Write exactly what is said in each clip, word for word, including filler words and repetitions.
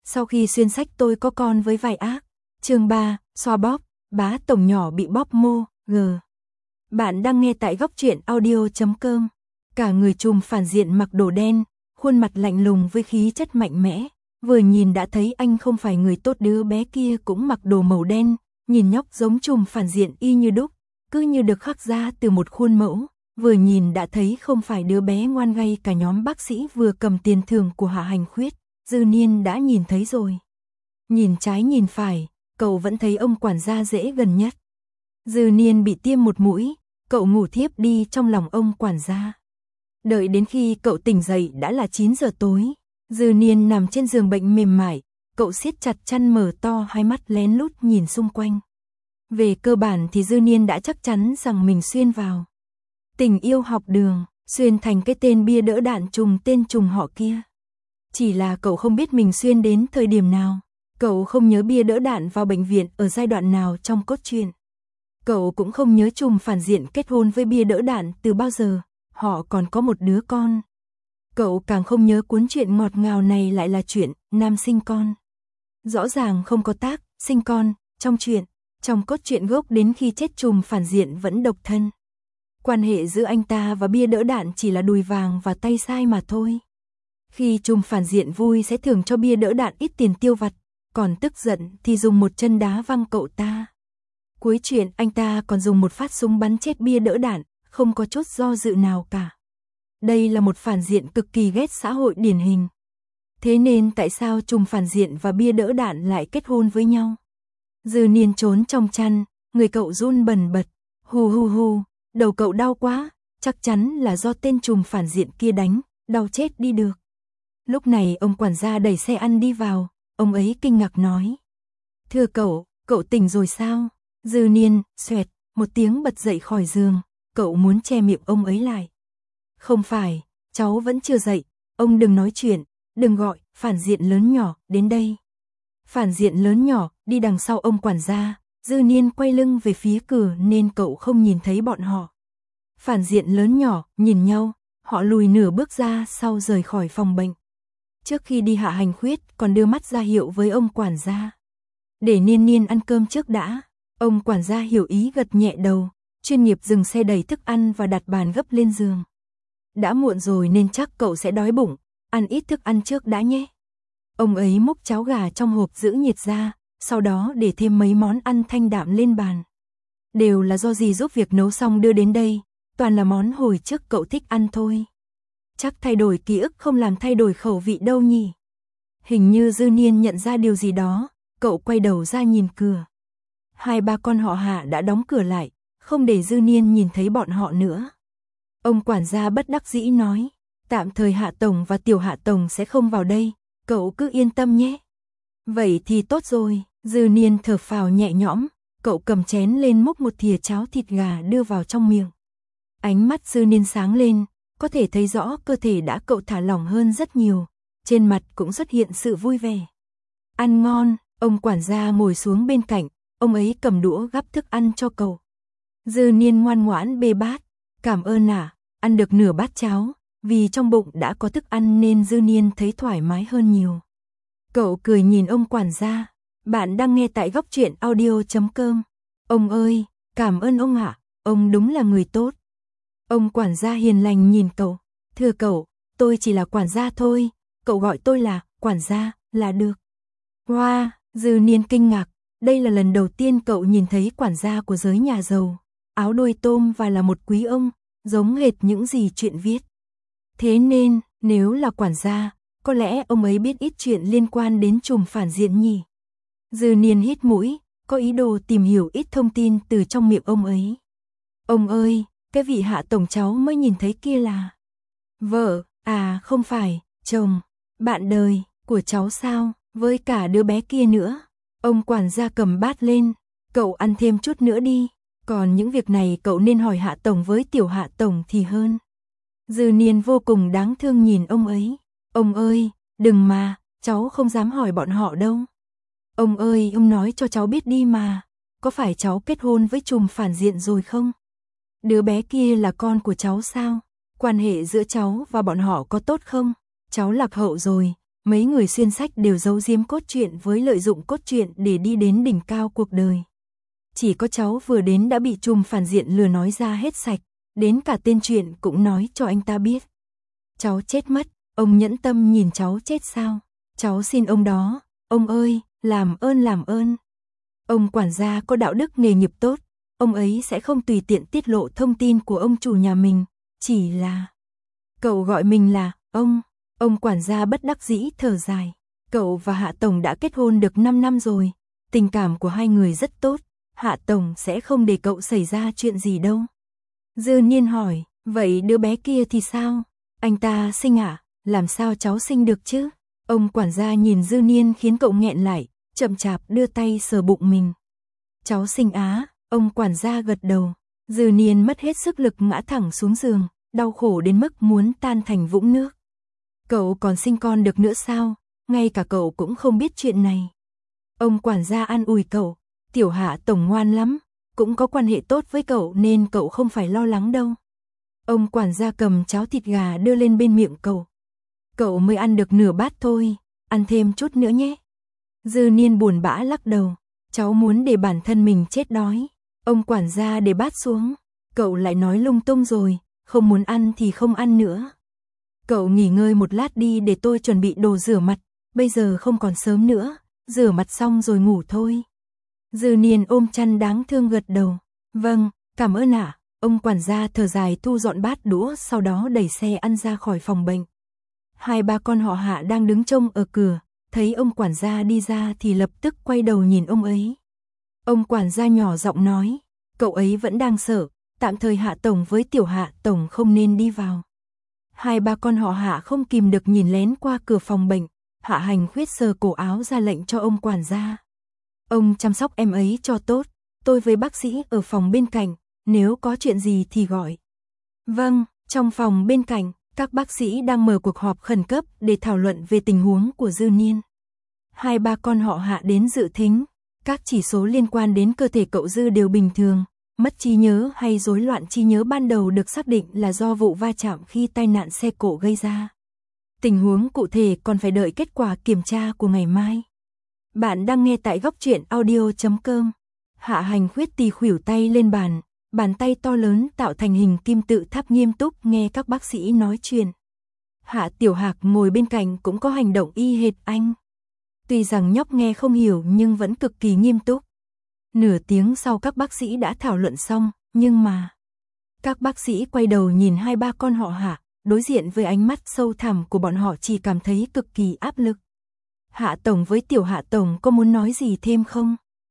Sau khi xuyên sách tôi có con với vài ác. Chương ba, xoa bóp, bá tổng nhỏ bị bóp mô, g. Bạn đang nghe tại góc truyện audio chấm com. Cả người trùm phản diện mặc đồ đen, khuôn mặt lạnh lùng với khí chất mạnh mẽ. Vừa nhìn đã thấy anh không phải người tốt. Đứa bé kia cũng mặc đồ màu đen, nhìn nhóc giống trùm phản diện y như đúc, cứ như được khắc ra từ một khuôn mẫu. Vừa nhìn đã thấy không phải đứa bé ngoan ngay. Cả nhóm bác sĩ vừa cầm tiền thưởng của Hạ Hành Khuyết, Dư Niên đã nhìn thấy rồi. Nhìn trái nhìn phải, cậu vẫn thấy ông quản gia dễ gần nhất. Dư Niên bị tiêm một mũi, cậu ngủ thiếp đi trong lòng ông quản gia. Đợi đến khi cậu tỉnh dậy đã là chín giờ tối. Dư Niên nằm trên giường bệnh mềm mại, cậu siết chặt chăn mở to hai mắt lén lút nhìn xung quanh. Về cơ bản thì Dư Niên đã chắc chắn rằng mình xuyên vào Tình Yêu Học Đường, xuyên thành cái tên bia đỡ đạn trùng tên trùng họ kia. Chỉ là cậu không biết mình xuyên đến thời điểm nào. Cậu không nhớ bia đỡ đạn vào bệnh viện ở giai đoạn nào trong cốt truyện. Cậu cũng không nhớ trùm phản diện kết hôn với bia đỡ đạn từ bao giờ, họ còn có một đứa con. Cậu càng không nhớ cuốn truyện ngọt ngào này lại là chuyện nam sinh con. Rõ ràng không có tác, sinh con, trong truyện, trong cốt truyện gốc đến khi chết trùm phản diện vẫn độc thân. Quan hệ giữa anh ta và bia đỡ đạn chỉ là đùi vàng và tay sai mà thôi. Khi trùm phản diện vui sẽ thưởng cho bia đỡ đạn ít tiền tiêu vặt, còn tức giận thì dùng một chân đá văng cậu ta. Cuối chuyện anh ta còn dùng một phát súng bắn chết bia đỡ đạn, không có chút do dự nào cả. Đây là một phản diện cực kỳ ghét xã hội điển hình. Thế nên tại sao trùm phản diện và bia đỡ đạn lại kết hôn với nhau? Dư Niên trốn trong chăn, người cậu run bần bật, hù hù hù, đầu cậu đau quá, chắc chắn là do tên trùm phản diện kia đánh, đau chết đi được. Lúc này ông quản gia đẩy xe ăn đi vào, ông ấy kinh ngạc nói: "Thưa cậu, cậu tỉnh rồi sao?" Dư Niên, xoẹt, một tiếng bật dậy khỏi giường, cậu muốn che miệng ông ấy lại. "Không phải, cháu vẫn chưa dậy, ông đừng nói chuyện, đừng gọi, phản diện lớn nhỏ, đến đây." Phản diện lớn nhỏ, đi đằng sau ông quản gia, Dư Niên quay lưng về phía cửa nên cậu không nhìn thấy bọn họ. Phản diện lớn nhỏ, nhìn nhau, họ lùi nửa bước ra sau rời khỏi phòng bệnh. Trước khi đi Hạ Hành Khuyết còn đưa mắt ra hiệu với ông quản gia. "Để Niên Niên ăn cơm trước đã." Ông quản gia hiểu ý gật nhẹ đầu, chuyên nghiệp dừng xe đẩy thức ăn và đặt bàn gấp lên giường. "Đã muộn rồi nên chắc cậu sẽ đói bụng, ăn ít thức ăn trước đã nhé." Ông ấy múc cháo gà trong hộp giữ nhiệt ra, sau đó để thêm mấy món ăn thanh đạm lên bàn. Đều là do dì giúp việc nấu xong đưa đến đây, toàn là món hồi trước cậu thích ăn thôi. Chắc thay đổi ký ức không làm thay đổi khẩu vị đâu nhỉ. Hình như Dư Niên nhận ra điều gì đó, cậu quay đầu ra nhìn cửa. Hai ba con họ Hạ đã đóng cửa lại, không để Dư Niên nhìn thấy bọn họ nữa. Ông quản gia bất đắc dĩ nói: "Tạm thời Hạ tổng và tiểu Hạ tổng sẽ không vào đây, cậu cứ yên tâm nhé." "Vậy thì tốt rồi." Dư Niên thở phào nhẹ nhõm, cậu cầm chén lên múc một thìa cháo thịt gà đưa vào trong miệng. Ánh mắt Dư Niên sáng lên, có thể thấy rõ cơ thể đã cậu thả lỏng hơn rất nhiều, trên mặt cũng xuất hiện sự vui vẻ. "Ăn ngon." Ông quản gia ngồi xuống bên cạnh, ông ấy cầm đũa gắp thức ăn cho cậu. Dư Niên ngoan ngoãn bê bát, "Cảm ơn ạ." Ăn được nửa bát cháo, vì trong bụng đã có thức ăn nên Dư Niên thấy thoải mái hơn nhiều. Cậu cười nhìn ông quản gia: "Bạn đang nghe tại góc truyện audio chấm com. Ông ơi, cảm ơn ông ạ, ông đúng là người tốt." Ông quản gia hiền lành nhìn cậu: "Thưa cậu, tôi chỉ là quản gia thôi, cậu gọi tôi là quản gia là được." Wow, Dư Niên kinh ngạc, đây là lần đầu tiên cậu nhìn thấy quản gia của giới nhà giàu, áo đuôi tôm và là một quý ông, giống hệt những gì chuyện viết. Thế nên, nếu là quản gia, có lẽ ông ấy biết ít chuyện liên quan đến trùm phản diện nhỉ. Dư Niên hít mũi, có ý đồ tìm hiểu ít thông tin từ trong miệng ông ấy. "Ông ơi, cái vị Hạ tổng cháu mới nhìn thấy kia là vợ, à không phải, chồng, bạn đời của cháu sao, với cả đứa bé kia nữa." Ông quản gia cầm bát lên: "Cậu ăn thêm chút nữa đi, còn những việc này cậu nên hỏi Hạ tổng với tiểu Hạ tổng thì hơn." Dư Niên vô cùng đáng thương nhìn ông ấy: "Ông ơi, đừng mà, cháu không dám hỏi bọn họ đâu." "Ông ơi, ông nói cho cháu biết đi mà, có phải cháu kết hôn với trùm phản diện rồi không? Đứa bé kia là con của cháu sao? Quan hệ giữa cháu và bọn họ có tốt không? Cháu lạc hậu rồi, Mấy người xuyên sách đều giấu giếm cốt truyện với lợi dụng cốt truyện để đi đến đỉnh cao cuộc đời. Chỉ có cháu vừa đến đã bị trùm phản diện lừa nói ra hết sạch, đến cả tên truyện cũng nói cho anh ta biết. Cháu chết mất, ông nhẫn tâm nhìn cháu chết sao? Cháu xin ông đó, ông ơi, làm ơn làm ơn. Ông quản gia có đạo đức nghề nghiệp tốt, ông ấy sẽ không tùy tiện tiết lộ thông tin của ông chủ nhà mình, chỉ là... Cậu gọi mình là, ông, ông quản gia bất đắc dĩ thở dài. Cậu và Hạ Tổng đã kết hôn được năm năm rồi, tình cảm của hai người rất tốt, Hạ Tổng sẽ không để cậu xảy ra chuyện gì đâu. Dư Niên hỏi, vậy đứa bé kia thì sao? Anh ta sinh à? Làm sao cháu sinh được chứ? Ông quản gia nhìn Dư Niên khiến cậu nghẹn lại, chậm chạp đưa tay sờ bụng mình. Cháu sinh á, ông quản gia gật đầu. Dư Niên mất hết sức lực ngã thẳng xuống giường, đau khổ đến mức muốn tan thành vũng nước. Cậu còn sinh con được nữa sao? Ngay cả cậu cũng không biết chuyện này. Ông quản gia an ủi cậu, Tiểu Hạ Tổng ngoan lắm, cũng có quan hệ tốt với cậu nên cậu không phải lo lắng đâu. Ông quản gia cầm cháo thịt gà đưa lên bên miệng cậu. Cậu mới ăn được nửa bát thôi, ăn thêm chút nữa nhé. Dư Niên buồn bã lắc đầu, cháu muốn để bản thân mình chết đói. Ông quản gia để bát xuống, cậu lại nói lung tung rồi, không muốn ăn thì không ăn nữa. Cậu nghỉ ngơi một lát đi để tôi chuẩn bị đồ rửa mặt, bây giờ không còn sớm nữa, rửa mặt xong rồi ngủ thôi. Dư Niên ôm chăn đáng thương gật đầu, vâng, cảm ơn ạ. Ông quản gia thở dài thu dọn bát đũa sau đó đẩy xe ăn ra khỏi phòng bệnh. Hai ba con họ Hạ đang đứng trông ở cửa, thấy ông quản gia đi ra thì lập tức quay đầu nhìn ông ấy. Ông quản gia nhỏ giọng nói, cậu ấy vẫn đang sợ, tạm thời Hạ Tổng với Tiểu Hạ Tổng không nên đi vào. Hai ba con họ Hạ không kìm được nhìn lén qua cửa phòng bệnh, Hạ Hành Khuyết sờ cổ áo ra lệnh cho ông quản gia. Ông chăm sóc em ấy cho tốt, tôi với bác sĩ ở phòng bên cạnh, nếu có chuyện gì thì gọi. Vâng, trong phòng bên cạnh, các bác sĩ đang mở cuộc họp khẩn cấp để thảo luận về tình huống của Dư Niên. Hai ba con họ Hạ đến dự thính, các chỉ số liên quan đến cơ thể cậu Dư đều bình thường, mất trí nhớ hay rối loạn trí nhớ ban đầu được xác định là do vụ va chạm khi tai nạn xe cộ gây ra. Tình huống cụ thể còn phải đợi kết quả kiểm tra của ngày mai. Bạn đang nghe tại góc truyện audio chấm com. Hạ Hành Khuyết tì khuỷu tay lên bàn, bàn tay to lớn tạo thành hình kim tự tháp nghiêm túc nghe các bác sĩ nói chuyện. Hạ Tiểu Hạc ngồi bên cạnh cũng có hành động y hệt anh. Tuy rằng nhóc nghe không hiểu nhưng vẫn cực kỳ nghiêm túc. Nửa tiếng sau các bác sĩ đã thảo luận xong, nhưng mà... Các bác sĩ quay đầu nhìn hai ba con họ Hạ, đối diện với ánh mắt sâu thẳm của bọn họ chỉ cảm thấy cực kỳ áp lực. Hạ Tổng với Tiểu Hạ Tổng có muốn nói gì thêm không?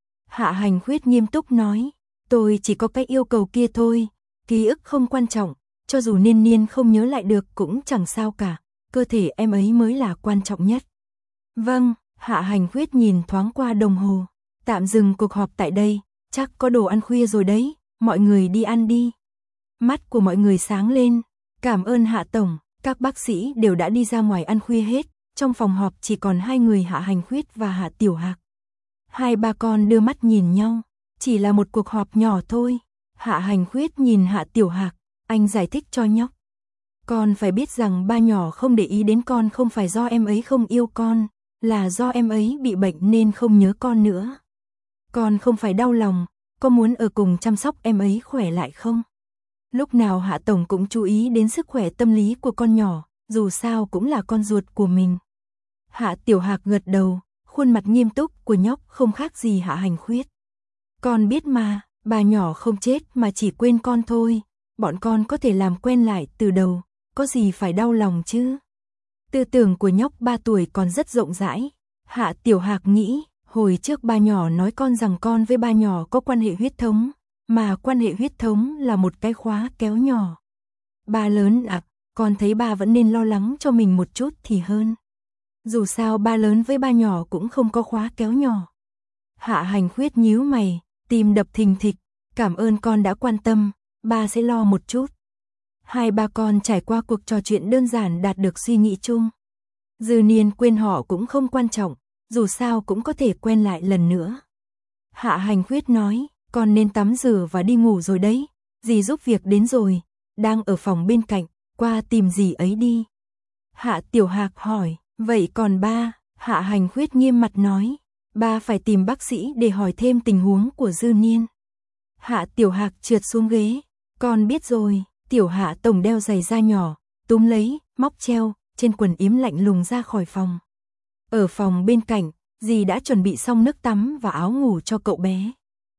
Hạ Hành Khuyết nghiêm túc nói, tôi chỉ có cái yêu cầu kia thôi, ký ức không quan trọng, cho dù Niên Niên không nhớ lại được cũng chẳng sao cả, cơ thể em ấy mới là quan trọng nhất. Vâng, Hạ Hành Khuyết nhìn thoáng qua đồng hồ, tạm dừng cuộc họp tại đây, chắc có đồ ăn khuya rồi đấy, mọi người đi ăn đi. Mắt của mọi người sáng lên, cảm ơn Hạ Tổng, các bác sĩ đều đã đi ra ngoài ăn khuya hết, trong phòng họp chỉ còn hai người Hạ Hành Khuyết và Hạ Tiểu Hạc. Hai ba con đưa mắt nhìn nhau, chỉ là một cuộc họp nhỏ thôi. Hạ Hành Khuyết nhìn Hạ Tiểu Hạc, anh giải thích cho nhóc. Con phải biết rằng ba nhỏ không để ý đến con không phải do em ấy không yêu con, là do em ấy bị bệnh nên không nhớ con nữa. Con không phải đau lòng, có muốn ở cùng chăm sóc em ấy khỏe lại không? Lúc nào Hạ Tổng cũng chú ý đến sức khỏe tâm lý của con nhỏ, dù sao cũng là con ruột của mình. Hạ Tiểu Hạc gật đầu, khuôn mặt nghiêm túc của nhóc không khác gì Hạ Hành Khuyết. Con biết mà, bà nhỏ không chết mà chỉ quên con thôi, bọn con có thể làm quen lại từ đầu, có gì phải đau lòng chứ. Tư tưởng của nhóc ba tuổi còn rất rộng rãi. Hạ Tiểu Hạc nghĩ, hồi trước ba nhỏ nói con rằng con với ba nhỏ có quan hệ huyết thống, mà quan hệ huyết thống là một cái khóa kéo nhỏ. Ba lớn à, con thấy ba vẫn nên lo lắng cho mình một chút thì hơn. Dù sao ba lớn với ba nhỏ cũng không có khóa kéo nhỏ. Hạ Hành Khuyết nhíu mày, tim đập thình thịch, cảm ơn con đã quan tâm, ba sẽ lo một chút. Hai ba con trải qua cuộc trò chuyện đơn giản đạt được suy nghĩ chung. Dư Niên quên họ cũng không quan trọng, dù sao cũng có thể quen lại lần nữa. Hạ Hành Khuyết nói, con nên tắm rửa và đi ngủ rồi đấy, dì giúp việc đến rồi, đang ở phòng bên cạnh, qua tìm dì ấy đi. Hạ Tiểu Hạc hỏi, Vậy còn ba, Hạ Hành Khuyết nghiêm mặt nói, ba phải tìm bác sĩ để hỏi thêm tình huống của Dư Niên. Hạ Tiểu Hạc trượt xuống ghế, con biết rồi. Tiểu Hạ Tổng đeo giày da nhỏ, túm lấy, móc treo, trên quần yếm lạnh lùng ra khỏi phòng. Ở phòng bên cạnh, dì đã chuẩn bị xong nước tắm và áo ngủ cho cậu bé.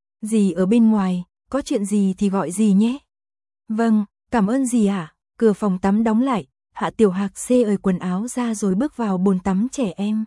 Dì ở bên ngoài, có chuyện gì thì gọi dì nhé. Vâng, cảm ơn dì ạ. Cửa phòng tắm đóng lại, Hạ Tiểu Hạc xê ời quần áo ra rồi bước vào bồn tắm trẻ em.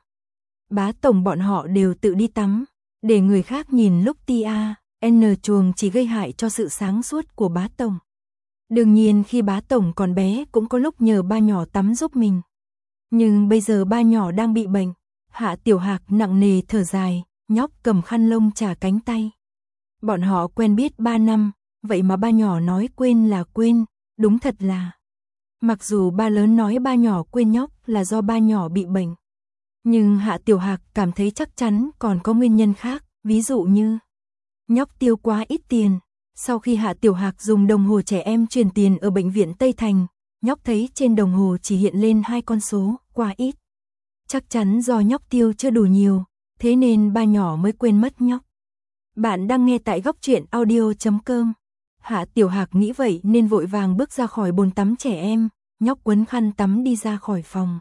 Bá Tổng bọn họ đều tự đi tắm, để người khác nhìn lúc tia en chuồng chỉ gây hại cho sự sáng suốt của bá Tổng. Đương nhiên khi bá Tổng còn bé cũng có lúc nhờ ba nhỏ tắm giúp mình. Nhưng bây giờ ba nhỏ đang bị bệnh. Hạ Tiểu Hạc nặng nề thở dài, nhóc cầm khăn lông chà cánh tay. Bọn họ quen biết ba năm, vậy mà ba nhỏ nói quên là quên, đúng thật là. Mặc dù ba lớn nói ba nhỏ quên nhóc là do ba nhỏ bị bệnh. Nhưng Hạ Tiểu Hạc cảm thấy chắc chắn còn có nguyên nhân khác, ví dụ như nhóc tiêu quá ít tiền. Sau khi Hạ Tiểu Hạc dùng đồng hồ trẻ em truyền tiền ở bệnh viện Tây Thành, nhóc thấy trên đồng hồ chỉ hiện lên hai con số, quá ít. Chắc chắn do nhóc tiêu chưa đủ nhiều, thế nên ba nhỏ mới quên mất nhóc. Bạn đang nghe tại góc truyện audio chấm com. Hạ Tiểu Hạc nghĩ vậy nên vội vàng bước ra khỏi bồn tắm trẻ em, nhóc quấn khăn tắm đi ra khỏi phòng.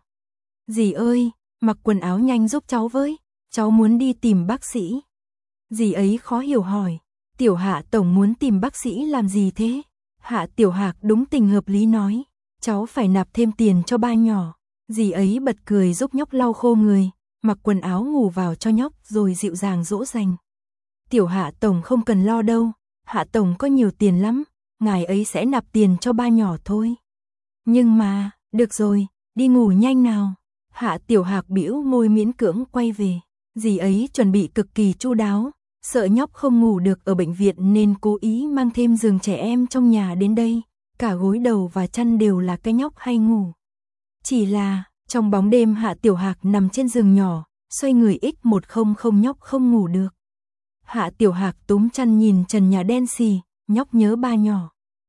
Dì ơi, mặc quần áo nhanh giúp cháu với, cháu muốn đi tìm bác sĩ. Dì ấy khó hiểu hỏi, Tiểu Hạ Tổng muốn tìm bác sĩ làm gì thế? Hạ Tiểu Hạc đúng tình hợp lý nói, cháu phải nạp thêm tiền cho ba nhỏ. Dì ấy bật cười giúp nhóc lau khô người, mặc quần áo ngủ vào cho nhóc rồi dịu dàng dỗ dành. Tiểu Hạ Tổng không cần lo đâu, Hạ Tổng có nhiều tiền lắm, ngài ấy sẽ nạp tiền cho ba nhỏ thôi. Nhưng mà, được rồi, đi ngủ nhanh nào. Hạ Tiểu Hạc bĩu môi miễn cưỡng quay về, dì ấy chuẩn bị cực kỳ chu đáo, sợ nhóc không ngủ được ở bệnh viện nên cố ý mang thêm giường trẻ em trong nhà đến đây, cả gối đầu và chăn đều là cái nhóc hay ngủ. Chỉ là, trong bóng đêm Hạ Tiểu Hạc nằm trên giường nhỏ, xoay người x một không không nhóc không ngủ được. Hạ Tiểu Hạc túm chăn nhìn trần nhà đen xì, nhóc nhớ ba nhỏ.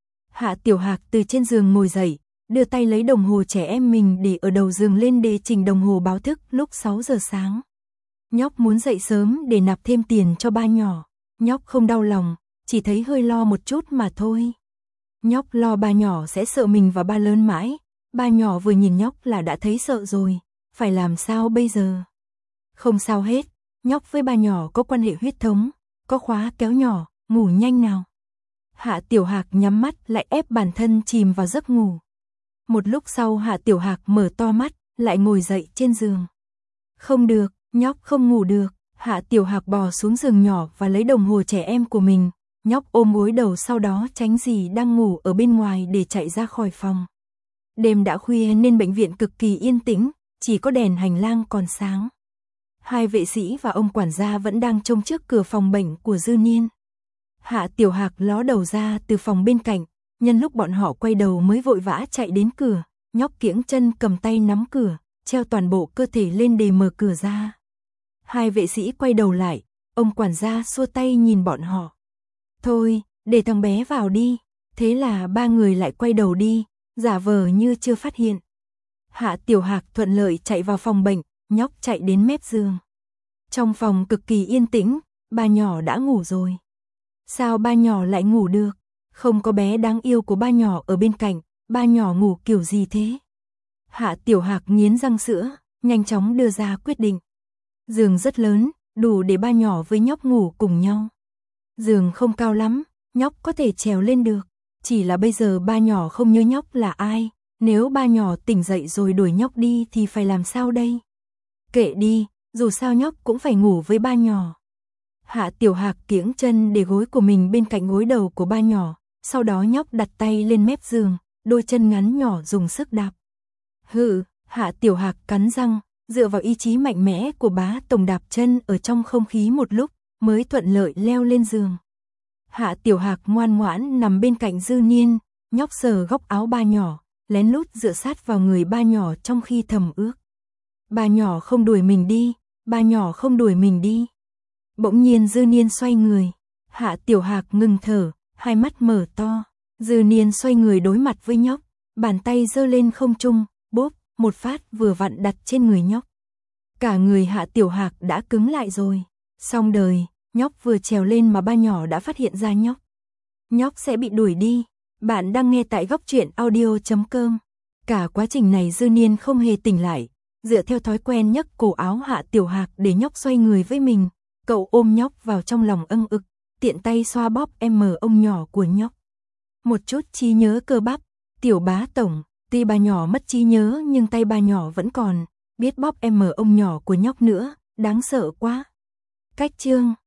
Hạ Tiểu Hạc từ trên giường ngồi dậy, đưa tay lấy đồng hồ trẻ em mình để ở đầu giường lên để chỉnh đồng hồ báo thức lúc sáu giờ sáng. Nhóc muốn dậy sớm để nạp thêm tiền cho ba nhỏ. Nhóc không đau lòng, chỉ thấy hơi lo một chút mà thôi. Nhóc lo ba nhỏ sẽ sợ mình và ba lớn mãi. Ba nhỏ vừa nhìn nhóc là đã thấy sợ rồi. Phải làm sao bây giờ? Không sao hết. Nhóc với ba nhỏ có quan hệ huyết thống. Có khóa kéo nhỏ, ngủ nhanh nào. Hạ Tiểu Hạc nhắm mắt lại ép bản thân chìm vào giấc ngủ. Một lúc sau Hạ Tiểu Hạc mở to mắt, lại ngồi dậy trên giường. Không được, nhóc không ngủ được. Hạ Tiểu Hạc bò xuống giường nhỏ và lấy đồng hồ trẻ em của mình. Nhóc ôm gối đầu sau đó tránh dì đang ngủ ở bên ngoài để chạy ra khỏi phòng. Đêm đã khuya nên bệnh viện cực kỳ yên tĩnh, chỉ có đèn hành lang còn sáng. Hai vệ sĩ và ông quản gia vẫn đang trông trước cửa phòng bệnh của Dư Niên. Hạ Tiểu Hạc ló đầu ra từ phòng bên cạnh, nhân lúc bọn họ quay đầu mới vội vã chạy đến cửa, nhóc kiễng chân cầm tay nắm cửa, treo toàn bộ cơ thể lên để mở cửa ra. Hai vệ sĩ quay đầu lại, ông quản gia xua tay nhìn bọn họ. Thôi, để thằng bé vào đi. Thế là ba người lại quay đầu đi, giả vờ như chưa phát hiện. Hạ Tiểu Hạc thuận lợi chạy vào phòng bệnh, nhóc chạy đến mép giường. Trong phòng cực kỳ yên tĩnh, ba nhỏ đã ngủ rồi. Sao ba nhỏ lại ngủ được? Không có bé đáng yêu của ba nhỏ ở bên cạnh, ba nhỏ ngủ kiểu gì thế? Hạ Tiểu Hạc nghiến răng sữa, nhanh chóng đưa ra quyết định. Giường rất lớn, đủ để ba nhỏ với nhóc ngủ cùng nhau. Giường không cao lắm, nhóc có thể trèo lên được. Chỉ là bây giờ ba nhỏ không nhớ nhóc là ai. Nếu ba nhỏ tỉnh dậy rồi đuổi nhóc đi thì phải làm sao đây? Kệ đi, dù sao nhóc cũng phải ngủ với ba nhỏ. Hạ Tiểu Hạc kiễng chân để gối của mình bên cạnh gối đầu của ba nhỏ. Sau đó nhóc đặt tay lên mép giường, đôi chân ngắn nhỏ dùng sức đạp. Hự, Hạ Tiểu Hạc cắn răng, dựa vào ý chí mạnh mẽ của bá tổng đạp chân ở trong không khí một lúc, mới thuận lợi leo lên giường. Hạ Tiểu Hạc ngoan ngoãn nằm bên cạnh Dư Niên, nhóc sờ góc áo ba nhỏ, lén lút dựa sát vào người ba nhỏ trong khi thầm ước. Ba nhỏ không đuổi mình đi, ba nhỏ không đuổi mình đi. Bỗng nhiên Dư Niên xoay người, Hạ Tiểu Hạc ngừng thở, hai mắt mở to. Dư Niên xoay người đối mặt với nhóc, bàn tay giơ lên không trung, bốp, một phát vừa vặn đặt trên người nhóc. Cả người Hạ Tiểu Hạc đã cứng lại rồi. Xong đời, nhóc vừa trèo lên mà ba nhỏ đã phát hiện ra nhóc. Nhóc sẽ bị đuổi đi. Bạn đang nghe tại góc truyện audio chấm com. Cả quá trình này Dư Niên không hề tỉnh lại, dựa theo thói quen nhấc cổ áo Hạ Tiểu Hạc để nhóc xoay người với mình. Cậu ôm nhóc vào trong lòng âng ực, tiện tay xoa bóp em ông nhỏ của nhóc. Một chút trí nhớ cơ bắp, Tiểu bá tổng, tuy bà nhỏ mất trí nhớ nhưng tay bà nhỏ vẫn còn, biết bóp em ông nhỏ của nhóc nữa, đáng sợ quá. Cách chương